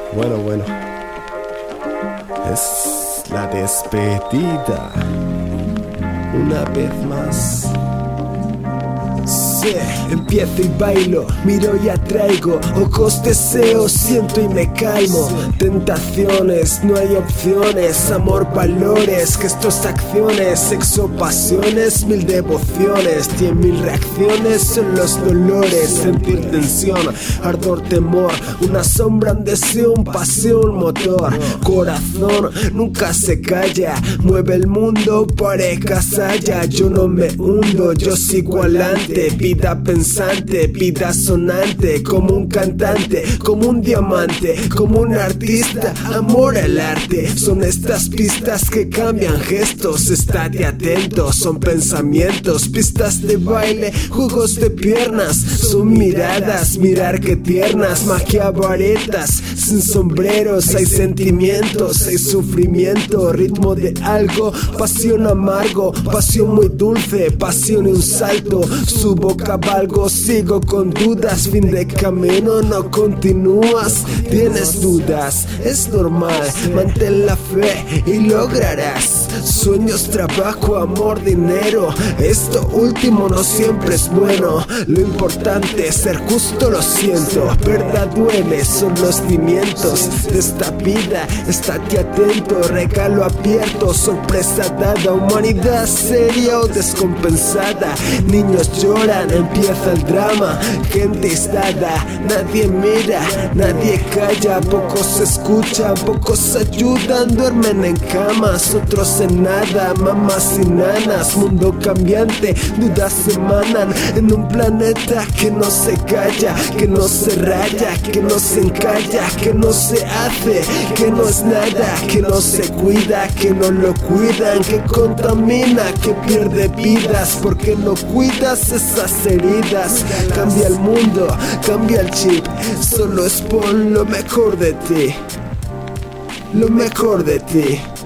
Bueno, es la despedida. Una vez más. Sí, empiezo y bailo, miro y atraigo, ojos deseo, siento y me calmo. Tentaciones, no hay opciones, amor, valores, gestos, acciones, sexo, pasiones, 1000 devociones, 100.000 reacciones son los dolores. Sentir tensión, ardor, temor, una sombra, un deseo, un pasión, motor, corazón, nunca se calla, mueve el mundo, pareja, saya. Yo no me hundo, yo sigo adelante. Vida pensante, vida sonante, como un cantante, como un diamante, como un artista, amor al arte. Son estas pistas que cambian gestos, estate atento, son pensamientos, pistas de baile, juegos de piernas, son miradas, mirar que tiernas, magia varetas, sin sombreros, hay sentimientos, hay sufrimiento, ritmo de algo, pasión amargo, pasión muy dulce, pasión y un salto, subo cabalgo, sigo con dudas, fin de camino, no continúas, tienes dudas, es normal, mantén la fe y lograrás. Sueños, trabajo, amor, dinero, esto último no siempre es bueno, lo importante es ser justo, lo siento, verdad duele, son los cimientos de esta vida, estate atento, regalo abierto, sorpresa dada, humanidad seria o descompensada, niños lloran, empieza el drama, gente aislada, nadie mira, nadie calla, pocos escuchan, pocos ayudan, duermen en camas, otros en nada, mamás y nanas, mundo cambiante, dudas emanan en un planeta que no se calla, que no se raya, que no se encalla, que no se hace, que no es nada, que no se cuida, que no lo cuidan, que contamina, que pierde vidas, porque no cuidas esas heridas. Cambia el mundo, cambia el chip, solo es pon lo mejor de ti, lo mejor de ti.